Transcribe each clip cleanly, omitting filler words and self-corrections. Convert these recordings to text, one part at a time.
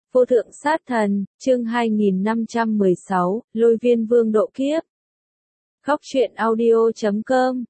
Vô thượng sát thần, chương 2516, Lôi Viên Vương độ kiếp. Góc truyện audio.com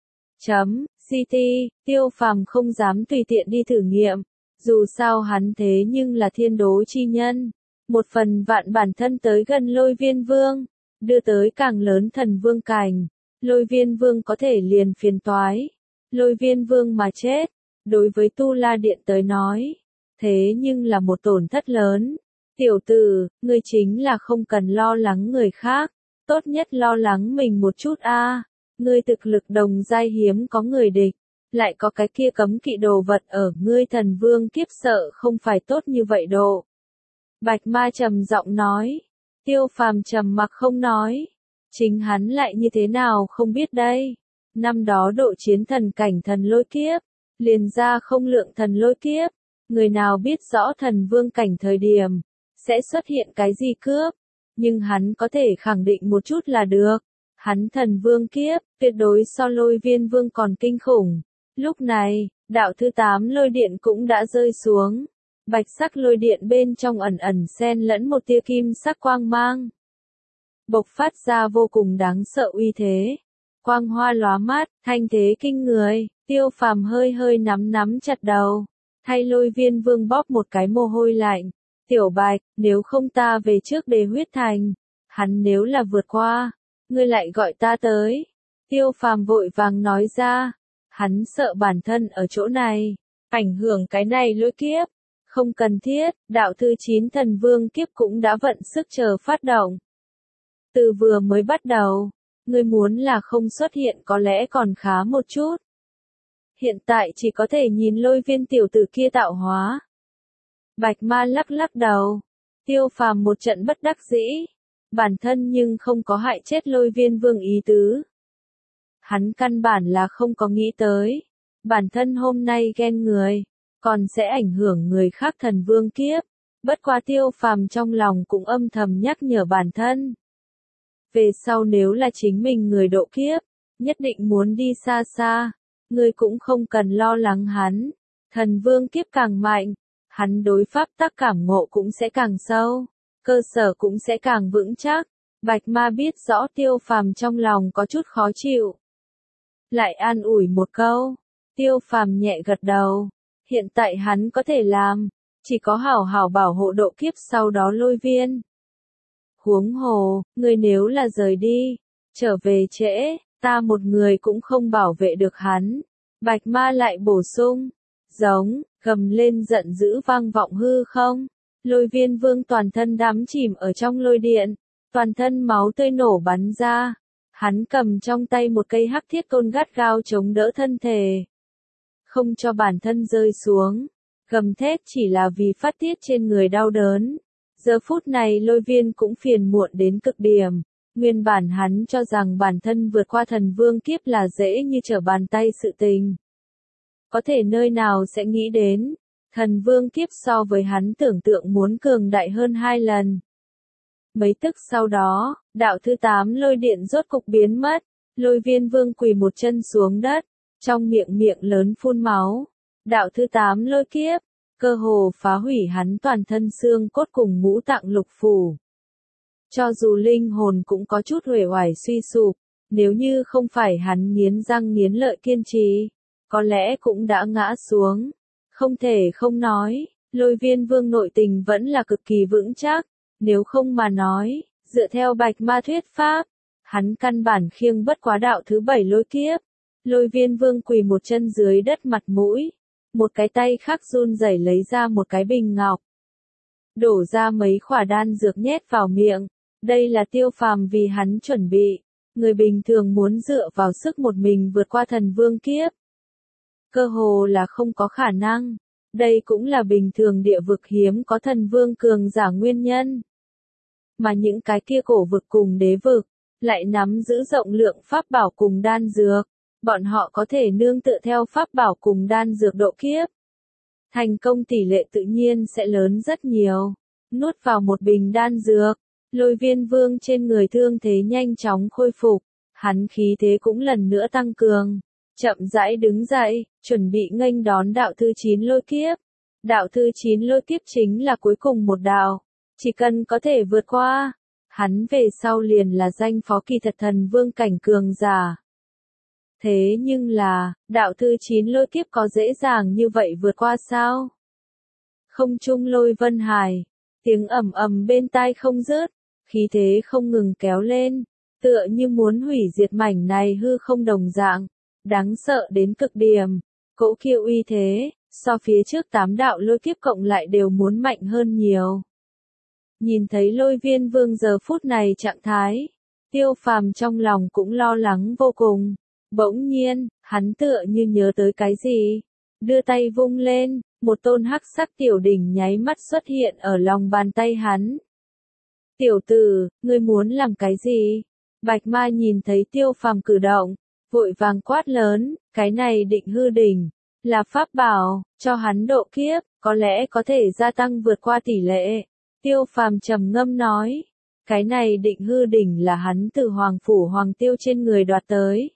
CT, Tiêu Phàm không dám tùy tiện đi thử nghiệm, dù sao hắn thế nhưng là thiên đố chi nhân. Một phần vạn bản thân tới gần Lôi Viên Vương, đưa tới càng lớn thần vương cảnh. Lôi Viên Vương có thể liền phiền toái. Lôi Viên Vương mà chết, đối với Tu La Điện tới nói, thế nhưng là một tổn thất lớn. Tiểu tử, ngươi chính là không cần lo lắng người khác, tốt nhất lo lắng mình một chút a. Ngươi thực lực đồng giai hiếm có người địch, lại có cái kia cấm kỵ đồ vật ở ngươi thần vương kiếp sợ không phải tốt như vậy độ. Bạch Ma trầm giọng nói. Tiêu Phàm trầm mặc không nói. Chính hắn lại như thế nào không biết đây. Năm đó độ chiến thần cảnh thần lôi kiếp, liền ra không lượng thần lôi kiếp, người nào biết rõ thần vương cảnh thời điểm sẽ xuất hiện cái gì cướp, nhưng hắn có thể khẳng định một chút là được, hắn thần vương kiếp, tuyệt đối so Lôi Viên Vương còn kinh khủng. Lúc này, đạo thứ 8 lôi điện cũng đã rơi xuống, bạch sắc lôi điện bên trong ẩn ẩn xen lẫn một tia kim sắc quang mang, bộc phát ra vô cùng đáng sợ uy thế, quang hoa lóa mắt, thanh thế kinh người. Tiêu Phàm hơi hơi nắm chặt đầu, thay Lôi Viên Vương bóp một cái mồ hôi lạnh. Tiểu Bạch, nếu không ta về trước Đế Huyết Thành, hắn nếu là vượt qua, ngươi lại gọi ta tới. Tiêu Phàm vội vàng nói ra, hắn sợ bản thân ở chỗ này, ảnh hưởng cái này lôi kiếp. Không cần thiết, đạo thứ 9 thần vương kiếp cũng đã vận sức chờ phát động. Từ vừa mới bắt đầu, ngươi muốn là không xuất hiện có lẽ còn khá một chút. Hiện tại chỉ có thể nhìn Lôi Viên tiểu tử kia tạo hóa. Bạch Ma lắc lắc đầu. Tiêu Phàm một trận bất đắc dĩ. Bản thân nhưng không có hại chết Lôi Viên Vương ý tứ. Hắn căn bản là không có nghĩ tới. Bản thân hôm nay ghen người, còn sẽ ảnh hưởng người khác thần vương kiếp. Bất quá Tiêu Phàm trong lòng cũng âm thầm nhắc nhở bản thân. Về sau nếu là chính mình người độ kiếp, nhất định muốn đi xa xa. Ngươi cũng không cần lo lắng hắn. Thần vương kiếp càng mạnh, hắn đối pháp tắc cảm ngộ cũng sẽ càng sâu, cơ sở cũng sẽ càng vững chắc. Bạch Ma biết rõ Tiêu Phàm trong lòng có chút khó chịu, lại an ủi một câu. Tiêu Phàm nhẹ gật đầu. Hiện tại hắn có thể làm, chỉ có hảo hảo bảo hộ độ kiếp sau đó Lôi Viên. Huống hồ, ngươi nếu là rời đi, trở về trễ, ta một người cũng không bảo vệ được hắn. Bạch Ma lại bổ sung. Giống, gầm lên giận dữ vang vọng hư không. Lôi Viên Vương toàn thân đắm chìm ở trong lôi điện, toàn thân máu tươi nổ bắn ra. Hắn cầm trong tay một cây hắc thiết côn gắt gao chống đỡ thân thể, không cho bản thân rơi xuống. Gầm thét chỉ là vì phát tiết trên người đau đớn. Giờ phút này Lôi Viên cũng phiền muộn đến cực điểm. Nguyên bản hắn cho rằng bản thân vượt qua thần vương kiếp là dễ như trở bàn tay sự tình. Có thể nơi nào sẽ nghĩ đến, thần vương kiếp so với hắn tưởng tượng muốn cường đại hơn 2 lần. Mấy tức sau đó, đạo thứ 8 lôi điện rốt cục biến mất, Lôi Viên Vương quỳ một chân xuống đất, trong miệng lớn phun máu. Đạo thứ 8 lôi kiếp, cơ hồ phá hủy hắn toàn thân xương cốt cùng ngũ tạng lục phủ. Cho dù linh hồn cũng có chút uể oải suy sụp, nếu như không phải hắn nghiến răng nghiến lợi kiên trì, có lẽ cũng đã ngã xuống. Không thể không nói, Lôi Viên Vương nội tình vẫn là cực kỳ vững chắc, nếu không mà nói, dựa theo Bạch Ma thuyết pháp, hắn căn bản khiêng bất quá đạo thứ 7 lôi kiếp. Lôi Viên Vương quỳ một chân dưới đất mặt mũi, một cái tay khác run rẩy lấy ra một cái bình ngọc, đổ ra mấy khỏa đan dược nhét vào miệng. Đây là Tiêu Phàm vì hắn chuẩn bị, người bình thường muốn dựa vào sức một mình vượt qua thần vương kiếp, cơ hồ là không có khả năng. Đây cũng là bình thường địa vực hiếm có thần vương cường giả nguyên nhân. Mà những cái kia cổ vực cùng đế vực, lại nắm giữ rộng lượng pháp bảo cùng đan dược. Bọn họ có thể nương tựa theo pháp bảo cùng đan dược độ kiếp. Thành công tỷ lệ tự nhiên sẽ lớn rất nhiều. Nuốt vào một bình đan dược, Lôi Viên Vương trên người thương thế nhanh chóng khôi phục. Hắn khí thế cũng lần nữa tăng cường. Chậm rãi đứng dậy, chuẩn bị nghênh đón đạo thứ 9 lôi kiếp. Đạo thứ 9 lôi kiếp chính là cuối cùng một đạo, Chỉ cần có thể vượt qua, hắn về sau liền là danh phó kỳ thật thần vương cảnh cường giả. Thế nhưng là, đạo thứ 9 lôi kiếp có dễ dàng như vậy vượt qua sao? Không trung lôi vân hải, tiếng ầm ầm bên tai không dứt, khí thế không ngừng kéo lên, tựa như muốn hủy diệt mảnh này hư không đồng dạng, đáng sợ đến cực điểm. Cỗ kia uy thế, so phía trước 8 đạo lôi kiếp cộng lại đều muốn mạnh hơn nhiều. Nhìn thấy lôi viên vương giờ phút này trạng thái, Tiêu Phàm trong lòng cũng lo lắng vô cùng. Bỗng nhiên, hắn tựa như nhớ tới cái gì, đưa tay vung lên, một tôn hắc sắc tiểu đỉnh nháy mắt xuất hiện ở lòng bàn tay hắn. Tiểu tử, ngươi muốn làm cái gì? Bạch Ma nhìn thấy Tiêu Phàm cử động, vội vàng quát lớn, cái này định hư đỉnh, là pháp bảo, cho hắn độ kiếp, có lẽ có thể gia tăng vượt qua tỷ lệ. Tiêu Phàm trầm ngâm nói, cái này định hư đỉnh là hắn từ Hoàng Phủ Hoàng Tiêu trên người đoạt tới.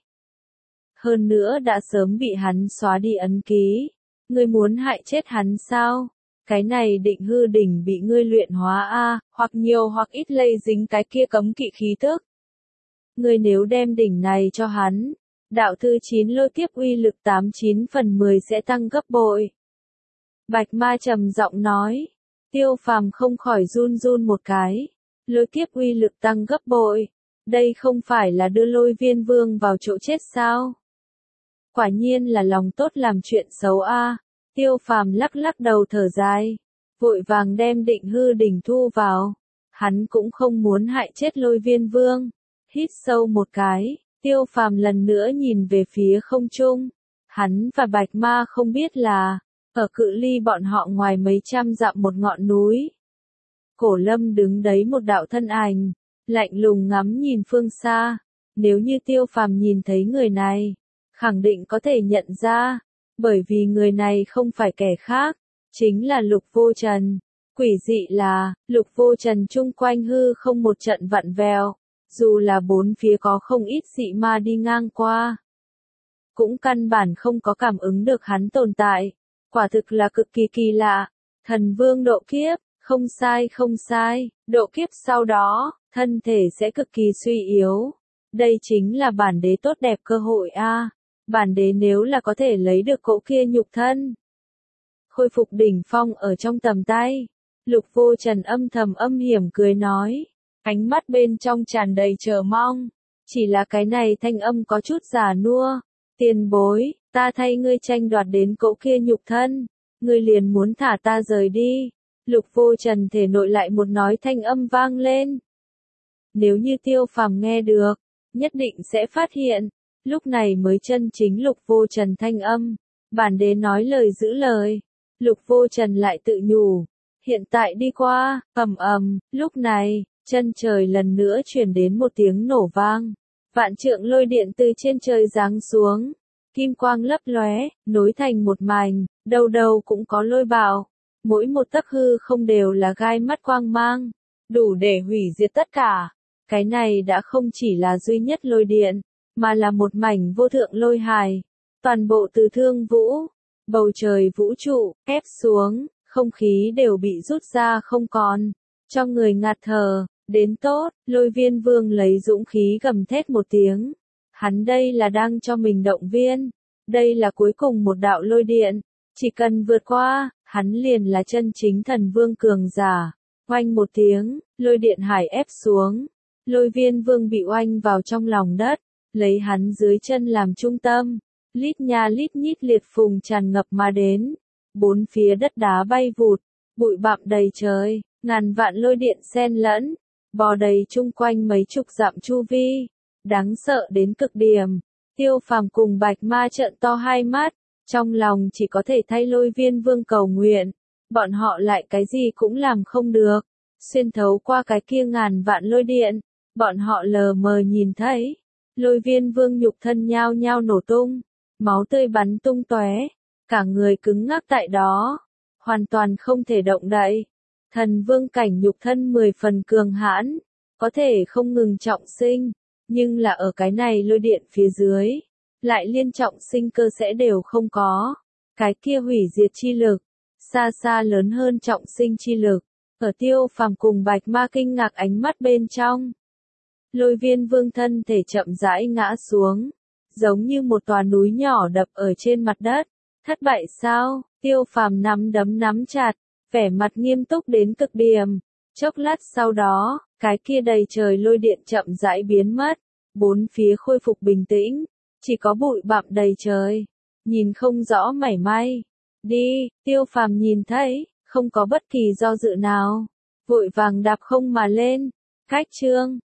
Hơn nữa đã sớm bị hắn xóa đi ấn ký. Ngươi muốn hại chết hắn sao? Cái này định hư đỉnh bị ngươi luyện hóa hoặc nhiều hoặc ít lây dính cái kia cấm kỵ khí tức. Ngươi nếu đem đỉnh này cho hắn, đạo thứ 9 lôi kiếp uy lực 89/10 sẽ tăng gấp bội. Bạch Ma trầm giọng nói. Tiêu Phàm không khỏi run run một cái. Lôi kiếp uy lực tăng gấp bội. Đây không phải là đưa lôi viên vương vào chỗ chết sao? Quả nhiên là lòng tốt làm chuyện xấu Tiêu Phàm lắc lắc đầu thở dài, vội vàng đem định hư đỉnh thu vào. Hắn cũng không muốn hại chết lôi viên vương. Hít sâu một cái, Tiêu Phàm lần nữa nhìn về phía không trung. Hắn và Bạch Ma không biết là, ở cự ly bọn họ ngoài mấy trăm dặm một ngọn núi. Cổ Lâm đứng đấy một đạo thân ảnh, lạnh lùng ngắm nhìn phương xa. Nếu như Tiêu Phàm nhìn thấy người này, khẳng định có thể nhận ra, bởi vì người này không phải kẻ khác, chính là Lục Vô Trần. Quỷ dị là, Lục Vô Trần chung quanh hư không một trận vặn vẹo, dù là bốn phía có không ít dị ma đi ngang qua, cũng căn bản không có cảm ứng được hắn tồn tại. Quả thực là cực kỳ kỳ lạ. Thần vương độ kiếp, không sai không sai, độ kiếp sau đó, thân thể sẽ cực kỳ suy yếu. Đây chính là bản đế tốt đẹp cơ hội Bản đế nếu là có thể lấy được cỗ kia nhục thân, khôi phục đỉnh phong ở trong tầm tay. Lục Vô Trần âm thầm âm hiểm cười nói, ánh mắt bên trong tràn đầy chờ mong. Chỉ là cái này thanh âm có chút già nua. Tiền bối, ta thay ngươi tranh đoạt đến cỗ kia nhục thân, ngươi liền muốn thả ta rời đi. Lục Vô Trần thể nội lại một nói thanh âm vang lên. Nếu như Tiêu Phàm nghe được, nhất định sẽ phát hiện, lúc này mới chân chính Lục Vô Trần thanh âm. Bản đế nói lời giữ lời. Lục Vô Trần lại tự nhủ. Hiện tại đi qua, lúc này, chân trời lần nữa truyền đến một tiếng nổ vang. Vạn trượng lôi điện từ trên trời giáng xuống. Kim quang lấp lóe, nối thành một mảnh, đầu đầu cũng có lôi bạo. Mỗi một tấc hư không đều là gai mắt quang mang, đủ để hủy diệt tất cả. Cái này đã không chỉ là duy nhất lôi điện, mà là một mảnh vô thượng lôi hài. Toàn bộ từ thương vũ, bầu trời vũ trụ, ép xuống, không khí đều bị rút ra không còn. Cho người ngạt thở, đến tốt, lôi viên vương lấy dũng khí gầm thét một tiếng. Hắn đây là đang cho mình động viên. Đây là cuối cùng một đạo lôi điện. Chỉ cần vượt qua, hắn liền là chân chính thần vương cường giả. Oanh một tiếng, lôi điện hải ép xuống. Lôi viên vương bị oanh vào trong lòng đất, lấy hắn dưới chân làm trung tâm. Lít nha lít nhít liệt phùng tràn ngập mà đến. Bốn phía đất đá bay vụt, bụi bặm đầy trời, ngàn vạn lôi điện xen lẫn, bò đầy chung quanh mấy chục dặm chu vi. Đáng sợ đến cực điểm. Tiêu Phàm cùng Bạch Ma trợn to hai mắt, trong lòng chỉ có thể thay lôi viên vương cầu nguyện. Bọn họ lại cái gì cũng làm không được. Xuyên thấu qua cái kia ngàn vạn lôi điện, bọn họ lờ mờ nhìn thấy. Lôi viên vương nhục thân nhao nhao nổ tung, máu tươi bắn tung tóe, cả người cứng ngắc tại đó, hoàn toàn không thể động đậy. Thần vương cảnh nhục thân 10 phần cường hãn, có thể không ngừng trọng sinh, nhưng là ở cái này lôi điện phía dưới, lại liên trọng sinh cơ sẽ đều không có. Cái kia hủy diệt chi lực, xa xa lớn hơn trọng sinh chi lực. Ở Tiêu Phàm cùng Bạch Ma kinh ngạc ánh mắt bên trong. Lôi Viên Vương thân thể chậm rãi ngã xuống, giống như một tòa núi nhỏ đập ở trên mặt đất. Thất bại sao? Tiêu Phàm nắm đấm nắm chặt, vẻ mặt nghiêm túc đến cực điểm. Chốc lát sau đó, cái kia đầy trời lôi điện chậm rãi biến mất, bốn phía khôi phục bình tĩnh, chỉ có bụi bặm đầy trời, nhìn không rõ mảy may. Đi, Tiêu Phàm nhìn thấy, không có bất kỳ do dự nào, vội vàng đạp không mà lên. Khách chương